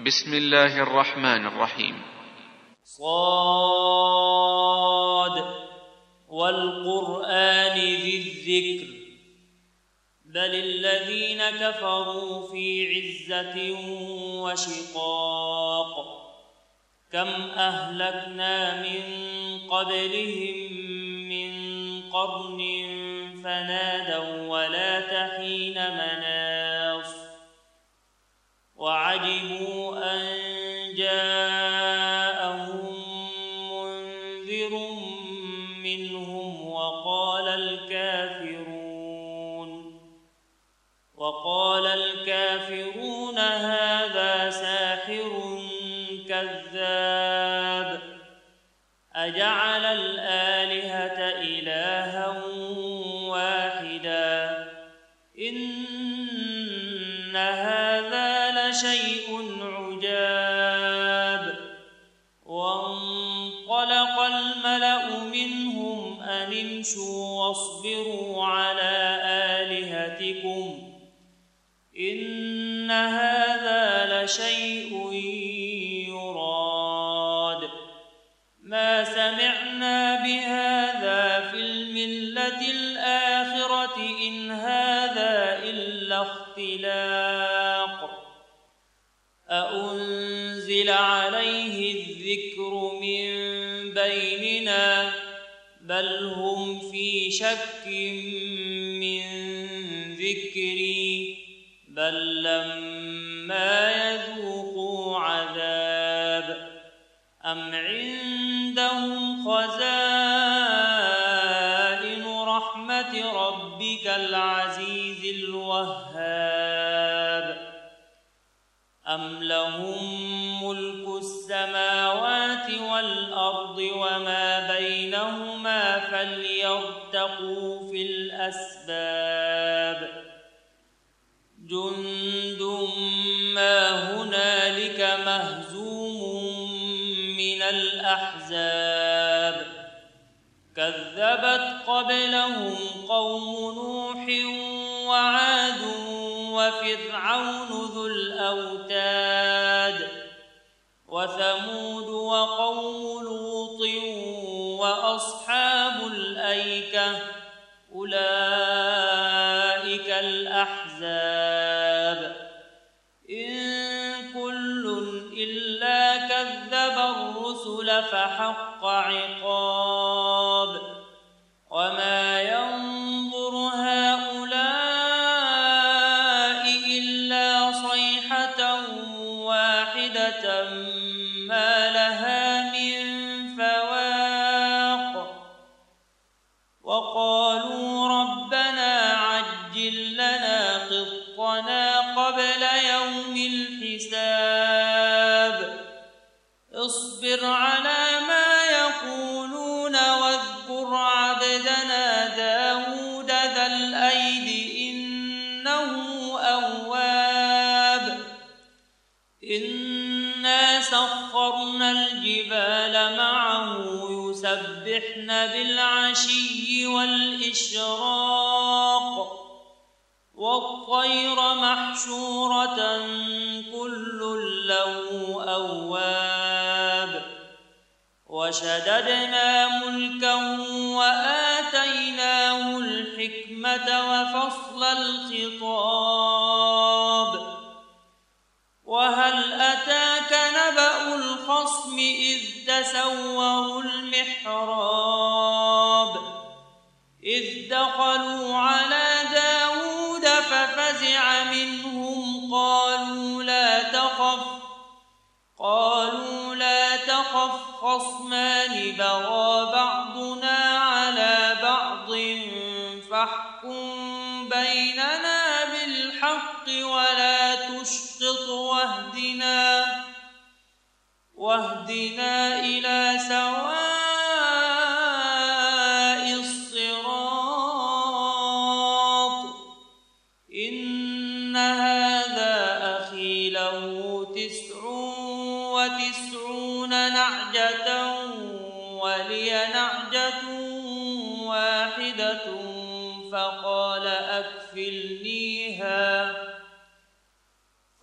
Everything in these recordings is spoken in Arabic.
بسم الله الرحمن الرحيم. صاد والقرآن ذي الذكر بل الذين كفروا في عزة وشقاق كم أهلكنا من قبلهم من قرن فنادوا ولا تحين مناص وعجبوا أن جاءهم منذر منهم وقال الكافرون هذا ساحر كذاب أجعل الآلهة إلها واحدا إن هذا لشيء عجاب وانطلق الملأ منهم أن امشوا واصبروا على آلهتكم إن هذا لشيء يراد ما سمعنا بهذا في الملة الآخرة إن هذا إلا اختلاق أأنزل عليه الذكر من بيننا بل هم في شك من ذكري بل لما يذوقوا عذاب أم عندهم خزائن رحمة ربك العزيز الوهاب أم لهم ملك السماوات والأرض وما بينهما فليرتقوا في الأسباب جند ما هنالك مهزوم من الأحزاب كذبت قبلهم قوم نوح وعاد وفرعون ذو الأوتاد وثمود وقوم لوط وأصحاب الأيكة أولئك الأحزاب إن كل إلا كذب الرسل فحق عقاب وما ينظر هؤلاء إلا صيحة واحدة ما لها من فواق وقالوا ربنا عجل لنا قطنا قبل يوم الحساب اصبر على ما يقولون واذكر عبدنا داود ذا الأيد إنه أواب إنا سخرنا الجبال معه يسبحن بالعشي والإشراق والطير محشورة كل له أواب وشددنا ملكه وآتيناه الحكمة وفصل الخطاب وهل أتاك نبأ الخصم إذ تسوروا المحراب إذ دخلوا على داود ففزع منهم قالوا لا تخف خصمان بغى بعضنا على بعض فاحكم بيننا بالحق ولا تشطط واهدنا إلى سواء الصراط إن هذا أخي له 99 نعجة ولي نعجة واحدة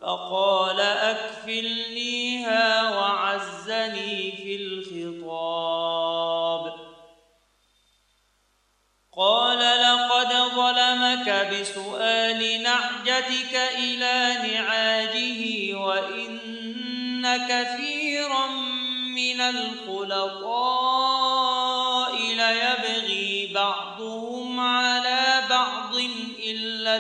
فقال أكفلنيها وعزني في الخطاب. قال لقد ظلمك بسؤال نعجتك إلى نعاجه وإن كثيرا من الخلطاء ليبغي بعضهم على بعض إلا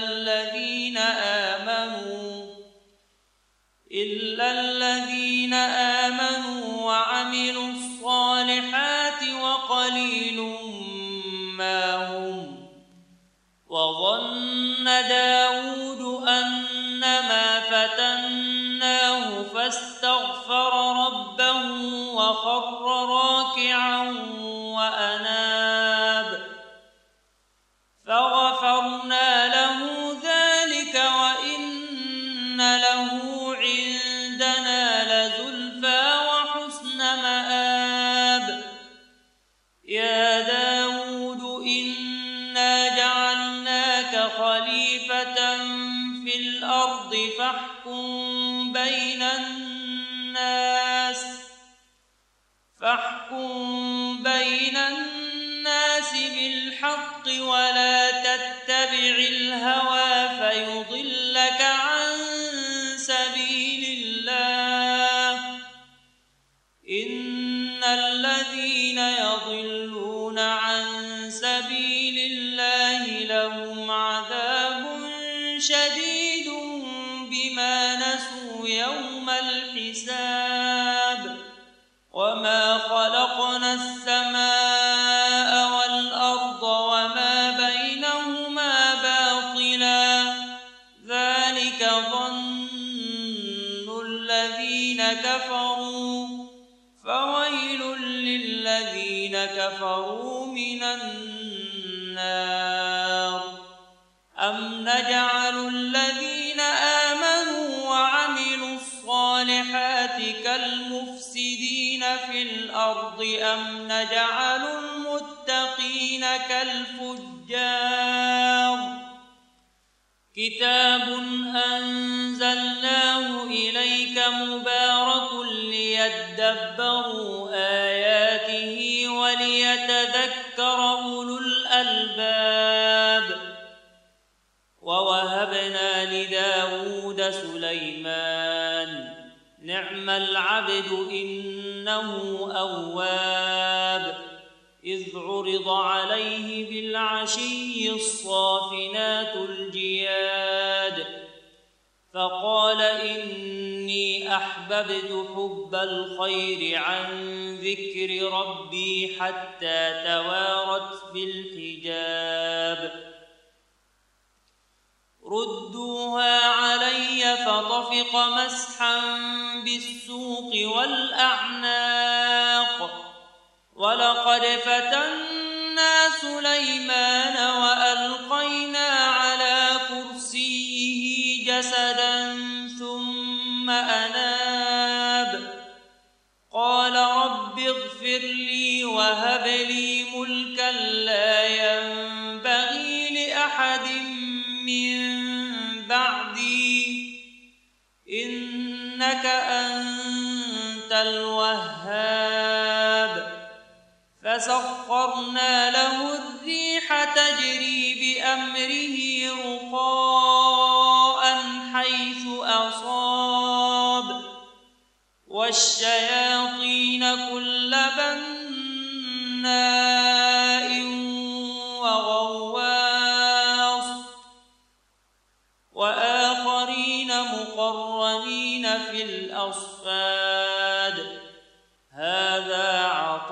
الذين آمنوا وعملوا الصالحات وقليل ما هم. وظن داود أنما فتناه فاستغفر ربه وخر راكعا وأناب فغفرنا له ذلك وإن له عندنا لزلفى وحسن مآب. يا داود إنا جعلناك خليفة في الأرض فاحكم بين الناس بالحق ولا تتبع الهوى فيضلك عن سبيل الله. إن الذين يضلون عن سبيل الله لهم عذاب شديد بما نسوا يوم الحساب. وما خلقنا السماء والأرض وما بينهما باطلا ذلك ظن الذين كفروا فويل للذين كفروا من النار. أم نجعل الذين آمنوا وعملوا الصالحات كالمفسدين في الأرض أم نجعل المتقين كالفجار. كتاب أنزلناه إليك مبارك ليدبروا آياته وليتذكر أولو الألباب. ووهبنا لداود سليمان نعم العبد إنه أواب. إذ عرض عليه بالعشي الصافنات الجياد فقال إني أحببت حب الخير عن ذكر ربي حتى توارت بالحجاب. ردوها علي فطفق مسحا بالسوق والأعناق. ولقد فتنا سليمان وألقينا على كرسيه جسدا ثم أناب. قال رب اغفر لي وهب لي ملكا لا ينبغي لأحد من بعدي إنك أنت الوهاب. فسخرنا له الريح تجري بأمره رخاء حيث أصاب والشياطين كل بناء وغواص وآخرين مقرنين في الأصفاد. هذا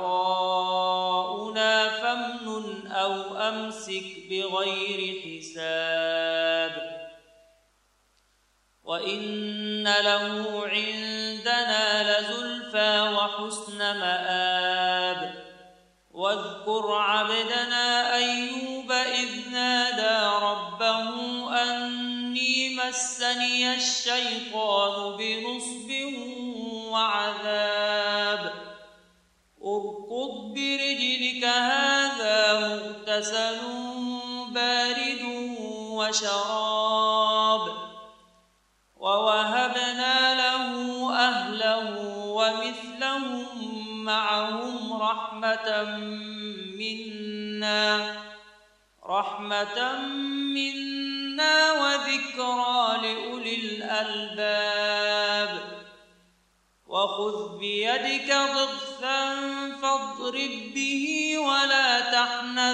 عطاؤنا فامنن أو أمسك بغير حساب. وإن له عندنا لزلفى وحسن مآب. واذكر عبدنا أيوب إذ نادى ربه أني مسني الشيطان بنصب وعذاب. اركض برجلك هذا مغتسل بارد وشراب. ووهب له ومثلهم معهم رحمة منا وذكرى لأولي الألباب. وخذ بيدك ضغثا فاضرب به ولا تحنث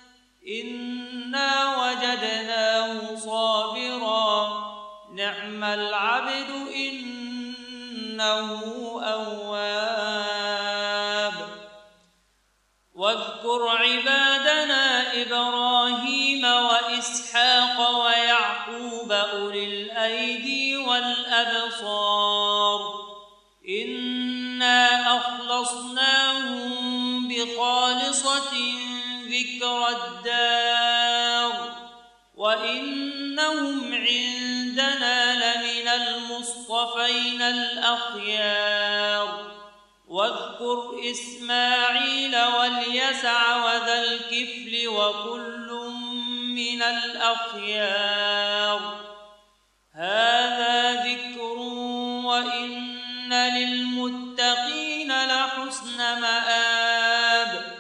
إنا وجدناه صابرا نعم العبد إنه أواب. واذكر عبادنا إبراهيم وإسحاق ويعقوب أولي الأيدي والأبصار إنا أخلصناهم بخالصة ذكر الدار وإنهم عندنا لمن المصطفين الأخيار. واذكر إسماعيل واليسع وذا الكفل وكل من الأخيار. هذا ذكر وإن للمتقين لحسن مآب.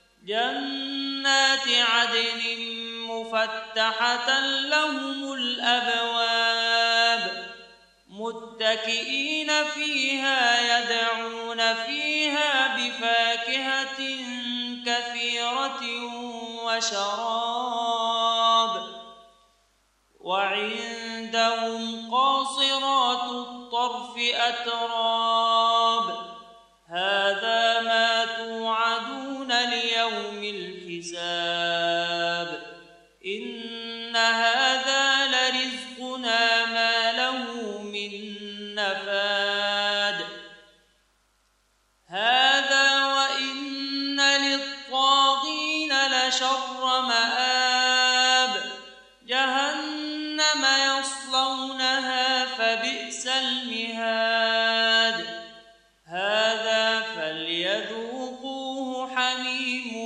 جنات عدن مفتحة لهم الأبواب متكئين فيها يدعون فيها بفاكهة كثيرة وشراب. وعندهم قاصرات الطرف أتراب. هذا ما توعدون ليوم الحساب. إن هذا لرزقنا ما له من نفاد. هذا وإن للطاغين لشر مآب. جهنم يصلونها فبئس المهاد. هذا فليذوقوه حميم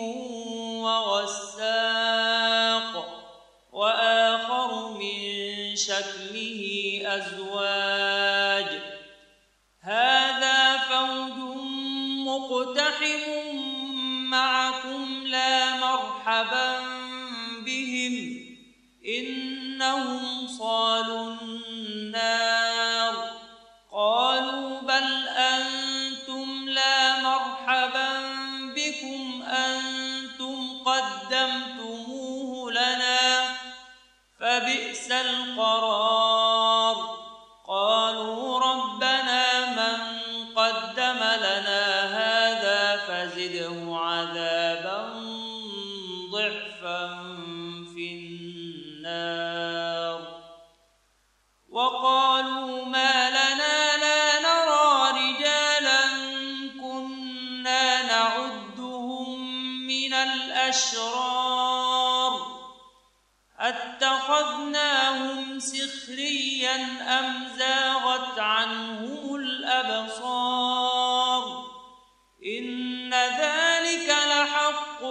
وغساق وآخر من شكله أزواج. هذا فوج مقتحم معكم لا مرحبا بهم إنهم صالوا النار. قالوا بل أنتم لا مرحبا بكم أنتم قدمتموه لنا فبئس القرار. قالوا ربنا من قدم لنا هذا فزده عذابا ضعفا في النار. وقالوا ما لنا لا نرى رجالا كنا نعدهم من الأشرار أتخذناهم سخريا أم زاغت عنهم الأبصار. إن ذلك لحق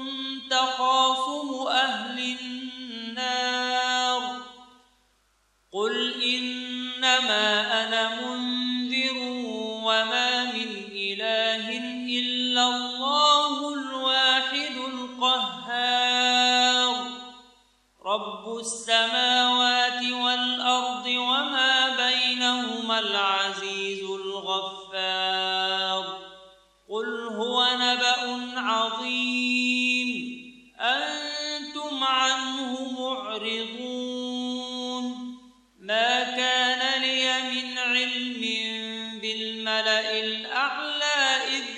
تخاصم أهل النار. قل إنما أنا منذر وما من إله إلا الله الواحد القهار. رب السماوات والأرض وما بينهما العزيز الغفار. قل هو نبأ عظيم أنتم عنه معرضون. ما كان لي من علم بالملأ الأعلى إذ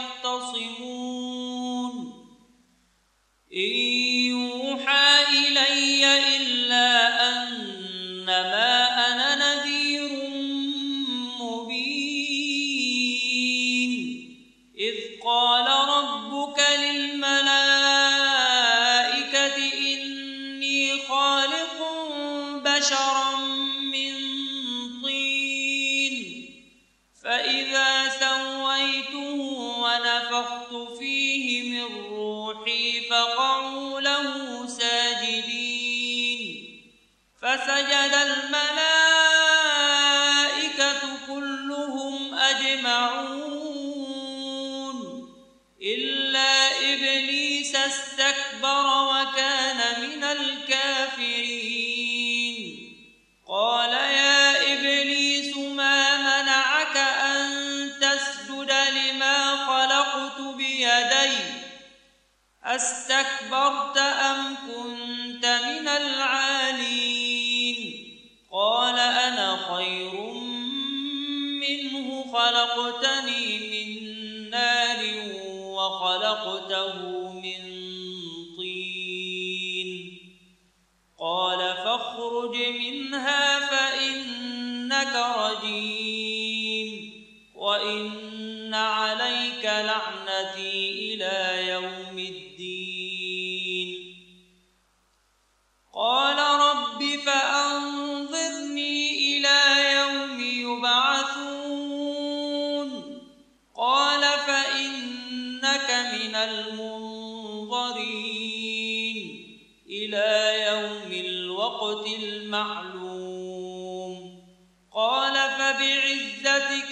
يختصمون. إن يوحى إلي إلا أنما أنا نذير مبين. إذ قال ربك للملائكة إني خالق بشرا من طين فإذا سويته ونفخت فيه من روحي فقعوا له ساجدين. فسجد الملائكة كلهم أجمعون إلا إبليس استكبر وكان من الكافرين قال يا إبليس ما منعك أن تسجد لما خلقت بيدي أستكبرت أم كنت من العالين قال أنا خير منه خلقتني من نار وخلقته من طين قال فاخرج منها فإنك رجيم وإن عليك لعنتي إلى يوم الدين قال رب فأنظرني إلى يوم يبعثون قال فإنك من المنظرين إلى يوم الوقت المعلوم قال فبعزتك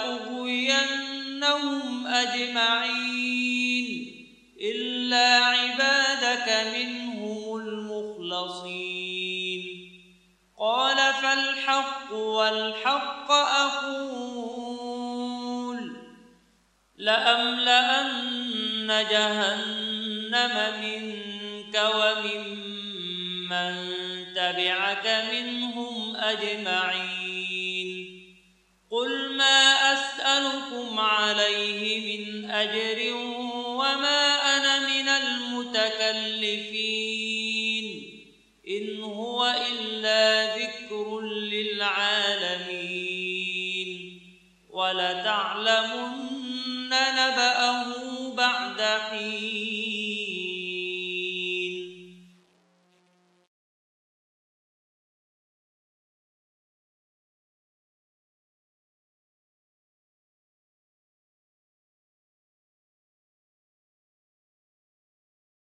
لأغوينهم أجمعين إلا عبادك منهم المخلصين قال فالحق والحق أقول لأملأن جهنم منك وممن تبعك منهم أجمعين قل ما أسألكم عليه من أجر وما أنا من المتكلفين إن هو إلا ذكر للعالمين ولتعلمن نبأه بعد حين